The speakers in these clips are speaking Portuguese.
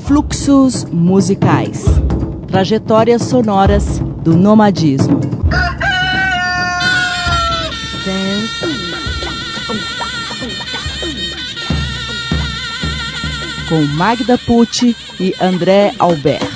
Fluxos musicais. Trajetórias sonoras do nomadismo. Com Magda Pucci e André Albert.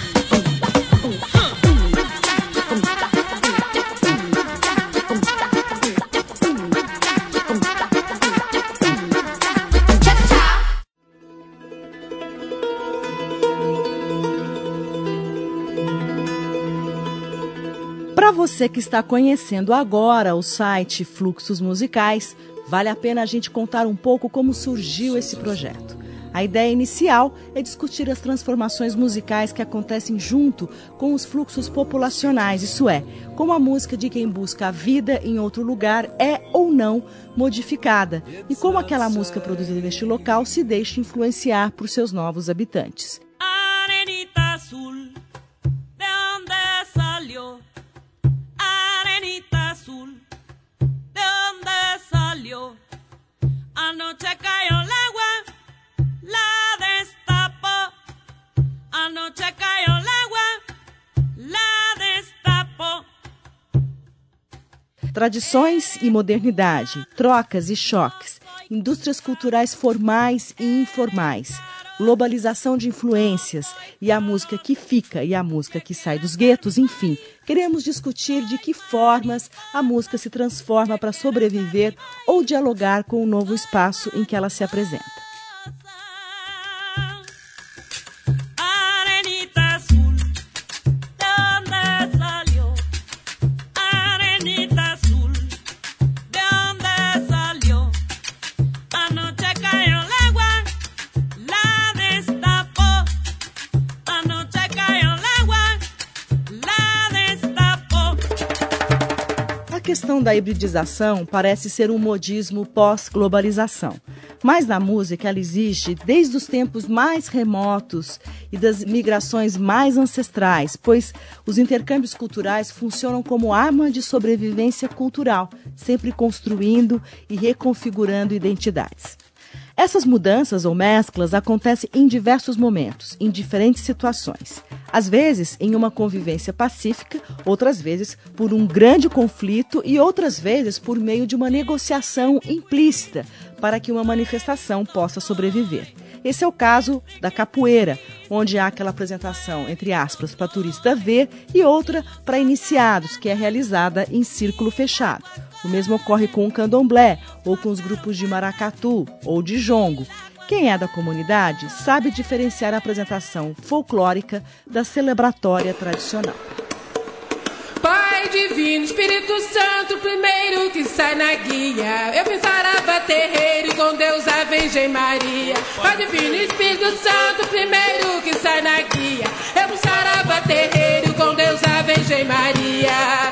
Para você que está conhecendo agora o site Fluxos Musicais, vale a pena a gente contar um pouco como surgiu esse projeto. A ideia inicial é discutir as transformações musicais que acontecem junto com os fluxos populacionais, isso é, como a música de quem busca a vida em outro lugar é ou não modificada e como aquela música produzida neste local se deixa influenciar por seus novos habitantes. Arenita azul, de onde salió? Arenita azul, de onde salió? Anoche cayó el agua, la destapó. Anoche cayó el agua, la destapó. Tradições e modernidade, trocas e choques, indústrias culturais formais e informais, globalização de influências e a música que fica e a música que sai dos guetos, enfim, queremos discutir de que formas a música se transforma para sobreviver ou dialogar com o novo espaço em que ela se apresenta. A questão da hibridização parece ser um modismo pós-globalização, mas na música ela existe desde os tempos mais remotos e das migrações mais ancestrais, pois os intercâmbios culturais funcionam como arma de sobrevivência cultural, sempre construindo e reconfigurando identidades. Essas mudanças ou mesclas acontecem em diversos momentos, em diferentes situações. Às vezes, em uma convivência pacífica, outras vezes por um grande conflito e outras vezes por meio de uma negociação implícita para que uma manifestação possa sobreviver. Esse é o caso da capoeira, onde há aquela apresentação, entre aspas, para turista ver e outra para iniciados, que é realizada em círculo fechado. O mesmo ocorre com o candomblé ou com os grupos de maracatu ou de jongo. Quem é da comunidade sabe diferenciar a apresentação folclórica da celebratória tradicional. Pai Divino, Espírito Santo, primeiro que sai na guia. Eu pensava terreiro com Deus a Virgem Maria. Pai Divino, Espírito Santo, primeiro que sai na guia. Eu pensava terreiro com Deus a Virgem Maria.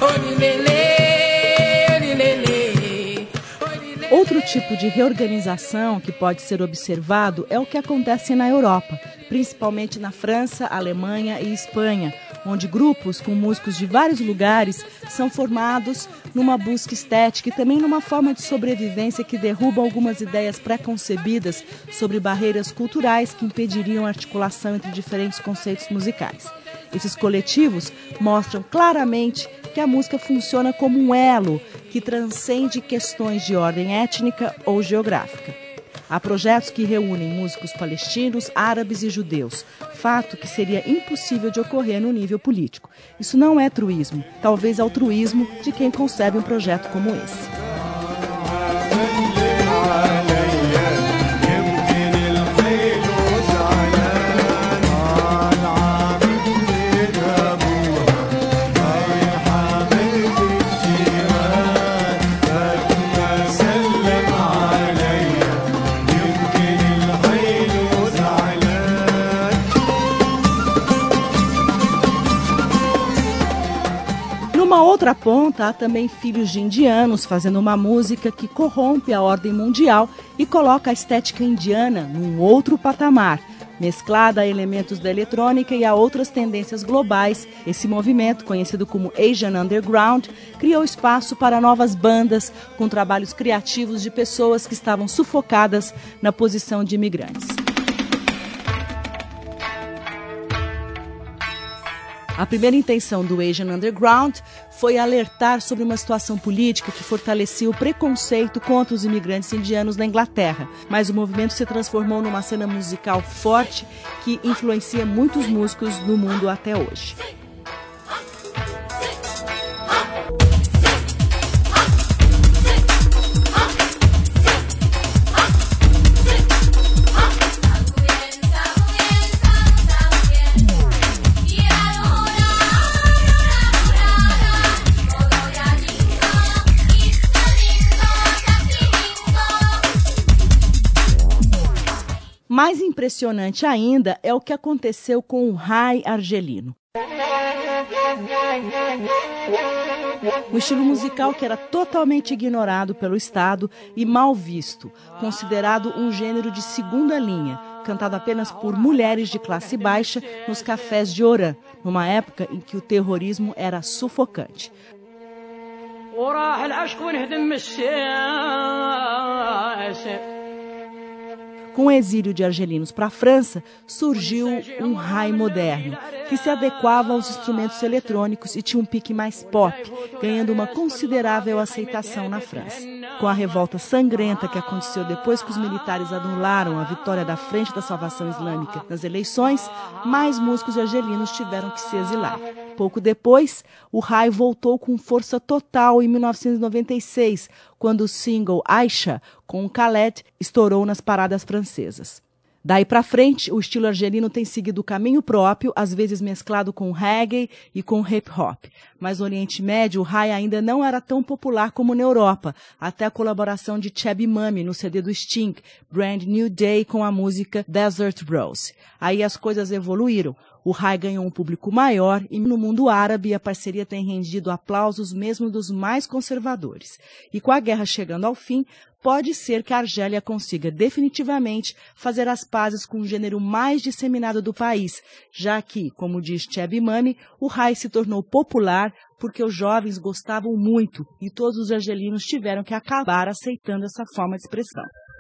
Outro tipo de reorganização que pode ser observado é o que acontece na Europa, principalmente na França, Alemanha e Espanha, onde grupos com músicos de vários lugares são formados numa busca estética e também numa forma de sobrevivência que derruba algumas ideias pré-concebidas sobre barreiras culturais que impediriam a articulação entre diferentes conceitos musicais. Esses coletivos mostram claramente que a música funciona como um elo que transcende questões de ordem étnica ou geográfica. Há projetos que reúnem músicos palestinos, árabes e judeus, fato que seria impossível de ocorrer no nível político. Isso não é truísmo, talvez altruísmo de quem concebe um projeto como esse. Numa outra ponta, há também filhos de indianos fazendo uma música que corrompe a ordem mundial e coloca a estética indiana num outro patamar. Mesclada a elementos da eletrônica e a outras tendências globais, esse movimento, conhecido como Asian Underground, criou espaço para novas bandas com trabalhos criativos de pessoas que estavam sufocadas na posição de imigrantes. A primeira intenção do Asian Underground foi alertar sobre uma situação política que fortalecia o preconceito contra os imigrantes indianos na Inglaterra, mas o movimento se transformou numa cena musical forte que influencia muitos músicos no mundo até hoje. Mais impressionante ainda é o que aconteceu com o Rai argelino. Um estilo musical que era totalmente ignorado pelo Estado e mal visto, considerado um gênero de segunda linha, cantado apenas por mulheres de classe baixa nos cafés de Oran, numa época em que o terrorismo era sufocante. Com o exílio de argelinos para a França, surgiu um Rai moderno, que se adequava aos instrumentos eletrônicos e tinha um pique mais pop, ganhando uma considerável aceitação na França. Com a revolta sangrenta que aconteceu depois que os militares anularam a vitória da Frente da Salvação Islâmica nas eleições, mais músicos argelinos tiveram que se exilar. Pouco depois, o Rai voltou com força total em 1996, quando o single Aisha, com Khaled, estourou nas paradas francesas. Daí para frente, o estilo argelino tem seguido o caminho próprio, às vezes mesclado com reggae e com hip-hop. Mas no Oriente Médio, o Rai ainda não era tão popular como na Europa, até a colaboração de Chubby Mummy no CD do Sting, Brand New Day, com a música Desert Rose. Aí as coisas evoluíram. O Rai ganhou um público maior e no mundo árabe a parceria tem rendido aplausos mesmo dos mais conservadores. E com a guerra chegando ao fim, pode ser que a Argélia consiga definitivamente fazer as pazes com o gênero mais disseminado do país, já que, como diz Chubby Mummy, o Rai se tornou popular porque os jovens gostavam muito e todos os argelinos tiveram que acabar aceitando essa forma de expressão.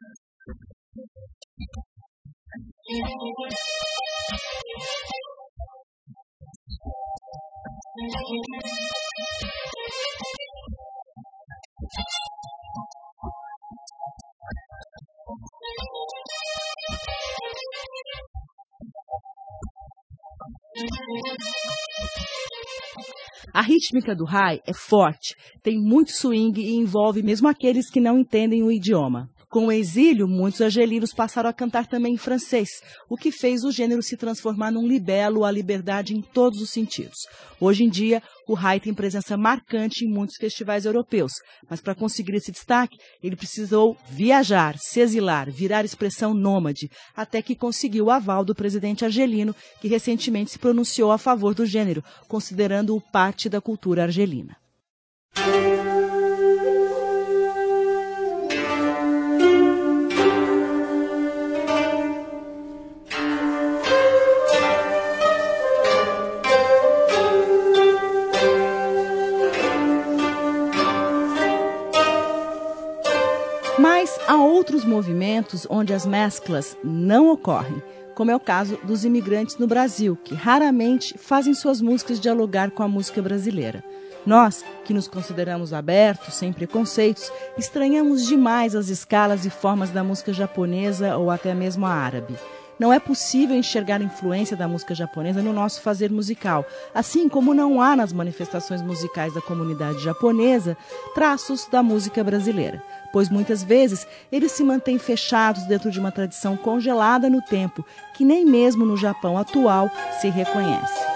A rítmica do Rai é forte, tem muito swing e envolve mesmo aqueles que não entendem o idioma. Com o exílio, muitos argelinos passaram a cantar também em francês, o que fez o gênero se transformar num libelo à liberdade em todos os sentidos. Hoje em dia, o Rai tem presença marcante em muitos festivais europeus, mas para conseguir esse destaque, ele precisou viajar, se exilar, virar expressão nômade, até que conseguiu o aval do presidente argelino, que recentemente se pronunciou a favor do gênero, considerando-o parte da cultura argelina. Mas há outros movimentos onde as mesclas não ocorrem, como é o caso dos imigrantes no Brasil, que raramente fazem suas músicas dialogar com a música brasileira. Nós, que nos consideramos abertos, sem preconceitos, estranhamos demais as escalas e formas da música japonesa ou até mesmo a árabe. Não é possível enxergar a influência da música japonesa no nosso fazer musical, assim como não há nas manifestações musicais da comunidade japonesa traços da música brasileira, pois muitas vezes eles se mantêm fechados dentro de uma tradição congelada no tempo, que nem mesmo no Japão atual se reconhece.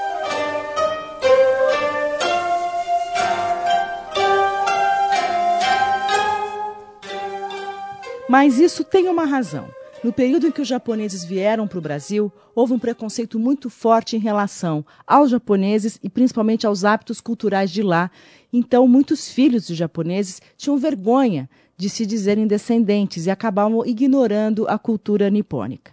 Mas isso tem uma razão. No período em que os japoneses vieram para o Brasil, houve um preconceito muito forte em relação aos japoneses e principalmente aos hábitos culturais de lá. Então, muitos filhos de japoneses tinham vergonha de se dizerem descendentes e acabavam ignorando a cultura nipônica.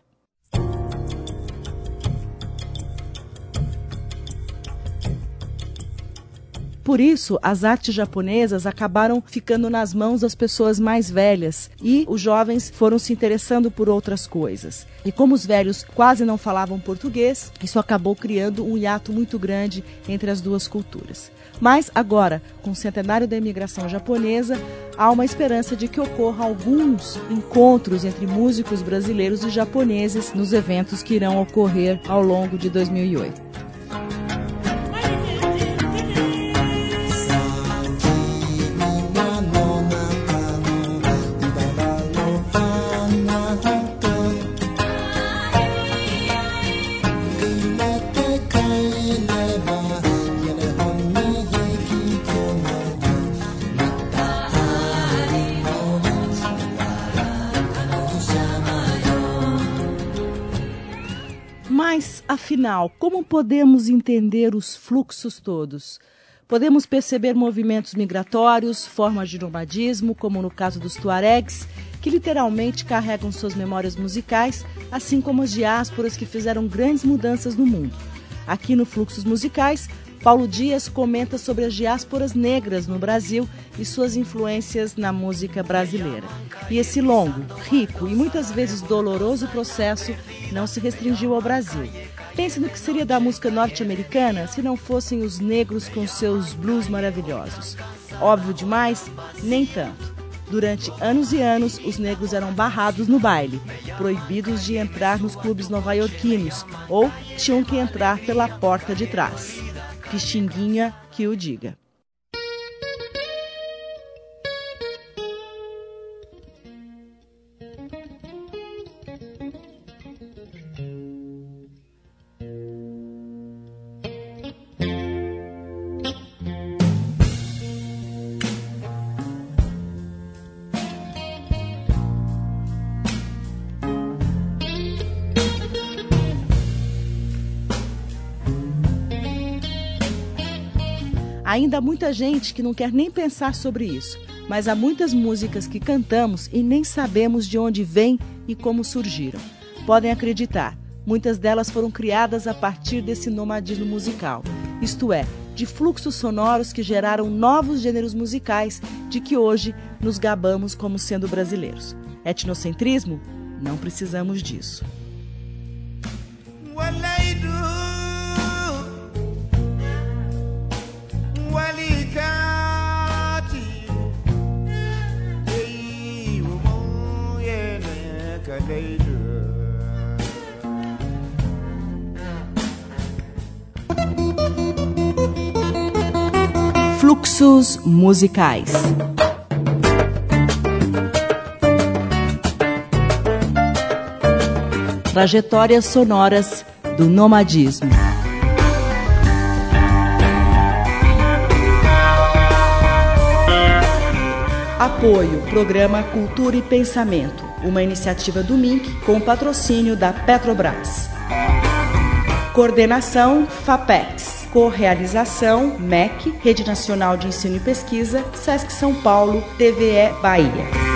por isso as artes japonesas acabaram ficando nas mãos das pessoas mais velhas e os jovens foram se interessando por outras coisas. E como os velhos quase não falavam português, isso acabou criando um hiato muito grande entre as duas culturas. Mas agora, com o centenário da imigração japonesa, há uma esperança de que ocorram alguns encontros entre músicos brasileiros e japoneses nos eventos que irão ocorrer ao longo de 2008. Mas, afinal, como podemos entender os fluxos todos? Podemos perceber movimentos migratórios, formas de nomadismo, como no caso dos tuaregs, que literalmente carregam suas memórias musicais, assim como as diásporas que fizeram grandes mudanças no mundo. Aqui no Fluxos Musicais, Paulo Dias comenta sobre as diásporas negras no Brasil e suas influências na música brasileira. E esse longo, rico e muitas vezes doloroso processo não se restringiu ao Brasil. Pense no que seria da música norte-americana se não fossem os negros com seus blues maravilhosos. Óbvio demais? Nem tanto. Durante anos e anos, os negros eram barrados no baile, proibidos de entrar nos clubes nova-iorquinos ou tinham que entrar pela porta de trás. Pixinguinha que o diga. Ainda há muita gente que não quer nem pensar sobre isso, mas há muitas músicas que cantamos e nem sabemos de onde vêm e como surgiram. Podem acreditar, muitas delas foram criadas a partir desse nomadismo musical, isto é, de fluxos sonoros que geraram novos gêneros musicais de que hoje nos gabamos como sendo brasileiros. Etnocentrismo? Não precisamos disso. Fluxos musicais. Trajetórias sonoras do nomadismo. Apoio, Programa Cultura e Pensamento, uma iniciativa do MINC com patrocínio da Petrobras. Coordenação, FAPEX. Correalização, MEC, Rede Nacional de Ensino e Pesquisa, SESC São Paulo, TVE Bahia.